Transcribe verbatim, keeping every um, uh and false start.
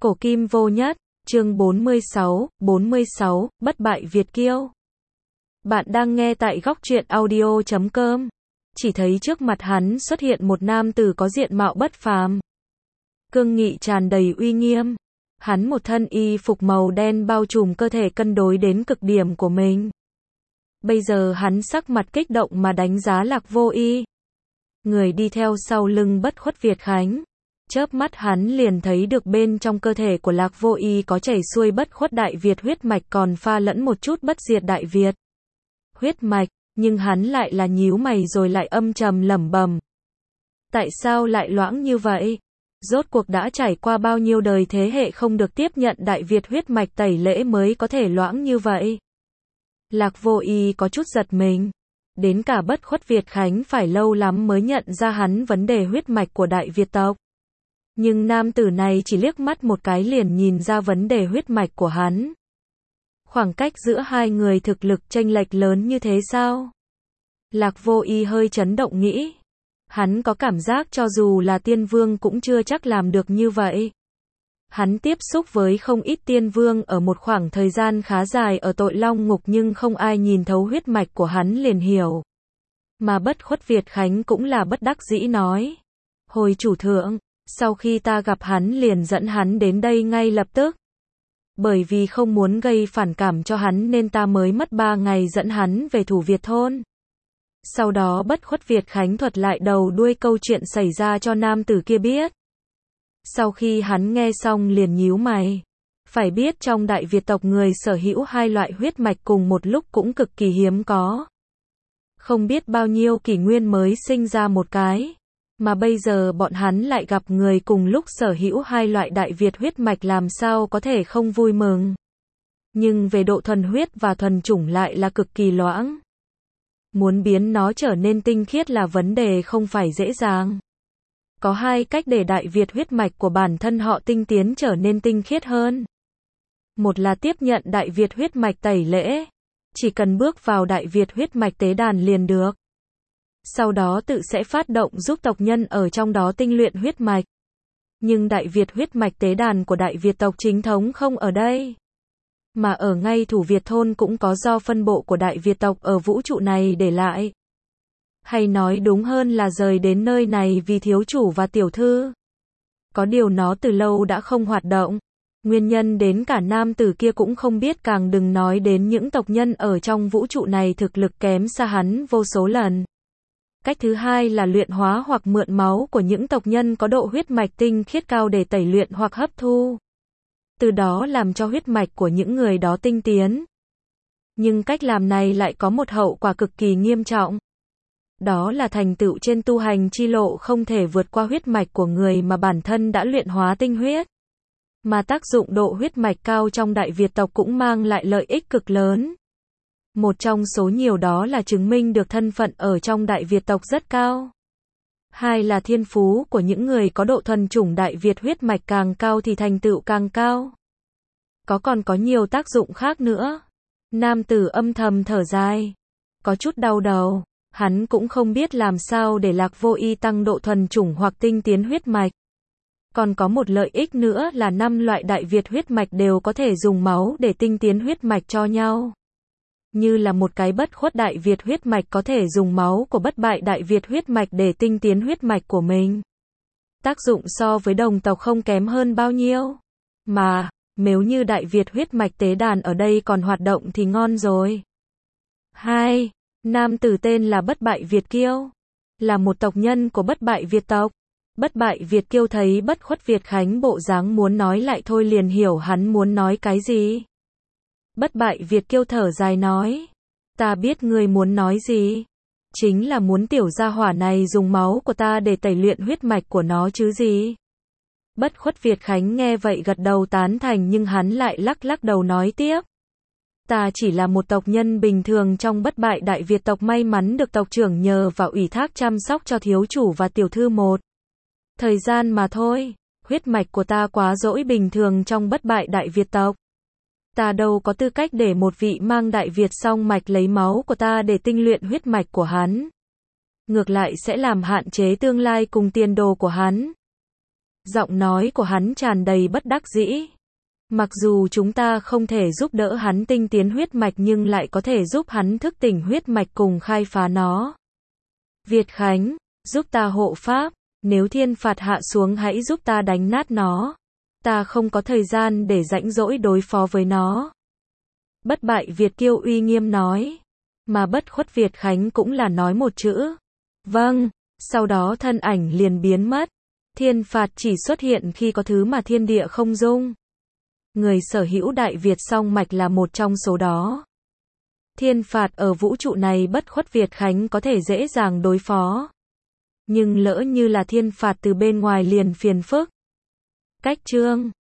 Cổ kim vô nhất, chương bốn mươi sáu, bốn mươi sáu, bất bại Việt kiêu. Bạn đang nghe tại góc truyện audio chấm com. Chỉ thấy trước mặt hắn xuất hiện một nam tử có diện mạo bất phàm. Cương nghị tràn đầy uy nghiêm. Hắn một thân y phục màu đen bao trùm cơ thể cân đối đến cực điểm của mình. Bây giờ hắn sắc mặt kích động mà đánh giá Lạc Vô Y. Người đi theo sau lưng Bất Khuất Việt Khánh. Chớp mắt hắn liền thấy được bên trong cơ thể của Lạc Vô Y có chảy xuôi bất khuất Đại Việt huyết mạch còn pha lẫn một chút bất diệt Đại Việt huyết mạch, nhưng hắn lại là nhíu mày rồi lại âm trầm lẩm bẩm. Tại sao lại loãng như vậy? Rốt cuộc đã trải qua bao nhiêu đời thế hệ không được tiếp nhận Đại Việt huyết mạch tẩy lễ mới có thể loãng như vậy? Lạc Vô Y có chút giật mình. Đến cả Bất Khuất Việt Khánh phải lâu lắm mới nhận ra hắn vấn đề huyết mạch của Đại Việt tộc. Nhưng nam tử này chỉ liếc mắt một cái liền nhìn ra vấn đề huyết mạch của hắn. Khoảng cách giữa hai người thực lực chênh lệch lớn như thế sao? Lạc Vô Y hơi chấn động nghĩ. Hắn có cảm giác cho dù là tiên vương cũng chưa chắc làm được như vậy. Hắn tiếp xúc với không ít tiên vương ở một khoảng thời gian khá dài ở Tội Long Ngục nhưng không ai nhìn thấu huyết mạch của hắn liền hiểu. Mà Bất Khuất Việt Khánh cũng là bất đắc dĩ nói. Hồi chủ thượng, sau khi ta gặp hắn liền dẫn hắn đến đây ngay lập tức. Bởi vì không muốn gây phản cảm cho hắn nên ta mới mất ba ngày dẫn hắn về Thủ Việt thôn. Sau đó Bất Khuất Việt Khánh thuật lại đầu đuôi câu chuyện xảy ra cho nam tử kia biết. Sau khi hắn nghe xong liền nhíu mày. Phải biết trong Đại Việt tộc người sở hữu hai loại huyết mạch cùng một lúc cũng cực kỳ hiếm có. Không biết bao nhiêu kỷ nguyên mới sinh ra một cái. Mà bây giờ bọn hắn lại gặp người cùng lúc sở hữu hai loại Đại Việt huyết mạch làm sao có thể không vui mừng. Nhưng về độ thuần huyết và thuần chủng lại là cực kỳ loãng. Muốn biến nó trở nên tinh khiết là vấn đề không phải dễ dàng. Có hai cách để Đại Việt huyết mạch của bản thân họ tinh tiến trở nên tinh khiết hơn. Một là tiếp nhận Đại Việt huyết mạch tẩy lễ. Chỉ cần bước vào Đại Việt huyết mạch tế đàn liền được. Sau đó tự sẽ phát động giúp tộc nhân ở trong đó tinh luyện huyết mạch. Nhưng Đại Việt huyết mạch tế đàn của Đại Việt tộc chính thống không ở đây. Mà ở ngay Thủ Việt thôn cũng có do phân bộ của Đại Việt tộc ở vũ trụ này để lại. Hay nói đúng hơn là rời đến nơi này vì thiếu chủ và tiểu thư. Có điều nó từ lâu đã không hoạt động. Nguyên nhân đến cả nam tử kia cũng không biết càng đừng nói đến những tộc nhân ở trong vũ trụ này thực lực kém xa hắn vô số lần. Cách thứ hai là luyện hóa hoặc mượn máu của những tộc nhân có độ huyết mạch tinh khiết cao để tẩy luyện hoặc hấp thu. Từ đó làm cho huyết mạch của những người đó tinh tiến. Nhưng cách làm này lại có một hậu quả cực kỳ nghiêm trọng. Đó là thành tựu trên tu hành chi lộ không thể vượt qua huyết mạch của người mà bản thân đã luyện hóa tinh huyết. Mà tác dụng độ huyết mạch cao trong Đại Việt tộc cũng mang lại lợi ích cực lớn. Một trong số nhiều đó là chứng minh được thân phận ở trong Đại Việt tộc rất cao. Hai là thiên phú của những người có độ thuần chủng Đại Việt huyết mạch càng cao thì thành tựu càng cao. Có còn có nhiều tác dụng khác nữa. Nam tử âm thầm thở dài. Có chút đau đầu. Hắn cũng không biết làm sao để Lạc Vô Y tăng độ thuần chủng hoặc tinh tiến huyết mạch. Còn có một lợi ích nữa là năm loại Đại Việt huyết mạch đều có thể dùng máu để tinh tiến huyết mạch cho nhau. Như là một cái bất khuất Đại Việt huyết mạch có thể dùng máu của bất bại Đại Việt huyết mạch để tinh tiến huyết mạch của mình. Tác dụng so với đồng tộc không kém hơn bao nhiêu. Mà, nếu như Đại Việt huyết mạch tế đàn ở đây còn hoạt động thì ngon rồi. Hai. Nam tử tên là Bất bại Việt kiêu. Là một tộc nhân của bất bại Việt tộc. Bất bại Việt kiêu thấy Bất Khuất Việt Khánh bộ dáng muốn nói lại thôi liền hiểu hắn muốn nói cái gì. Bất bại Việt kiêu thở dài nói. Ta biết ngươi muốn nói gì. Chính là muốn tiểu gia hỏa này dùng máu của ta để tẩy luyện huyết mạch của nó chứ gì. Bất Khuất Việt Khánh nghe vậy gật đầu tán thành nhưng hắn lại lắc lắc đầu nói tiếp. Ta chỉ là một tộc nhân bình thường trong bất bại Đại Việt tộc may mắn được tộc trưởng nhờ và ủy thác chăm sóc cho thiếu chủ và tiểu thư một thời gian mà thôi. Huyết mạch của ta quá dỗi bình thường trong bất bại Đại Việt tộc. Ta đâu có tư cách để một vị mang Đại Việt song mạch lấy máu của ta để tinh luyện huyết mạch của hắn. Ngược lại sẽ làm hạn chế tương lai cùng tiền đồ của hắn. Giọng nói của hắn tràn đầy bất đắc dĩ. Mặc dù chúng ta không thể giúp đỡ hắn tinh tiến huyết mạch nhưng lại có thể giúp hắn thức tỉnh huyết mạch cùng khai phá nó. Việt Khánh, giúp ta hộ pháp, nếu thiên phạt hạ xuống hãy giúp ta đánh nát nó. Ta không có thời gian để rãnh rỗi đối phó với nó. Bất bại Việt Kiêu uy nghiêm nói. Mà bất khuất Việt Khánh cũng là nói một chữ. Vâng, sau đó thân ảnh liền biến mất. Thiên phạt chỉ xuất hiện khi có thứ mà thiên địa không dung. Người sở hữu Đại Việt song mạch là một trong số đó. Thiên phạt ở vũ trụ này bất khuất Việt Khánh có thể dễ dàng đối phó. Nhưng lỡ như là thiên phạt từ bên ngoài liền phiền phức. Cách chương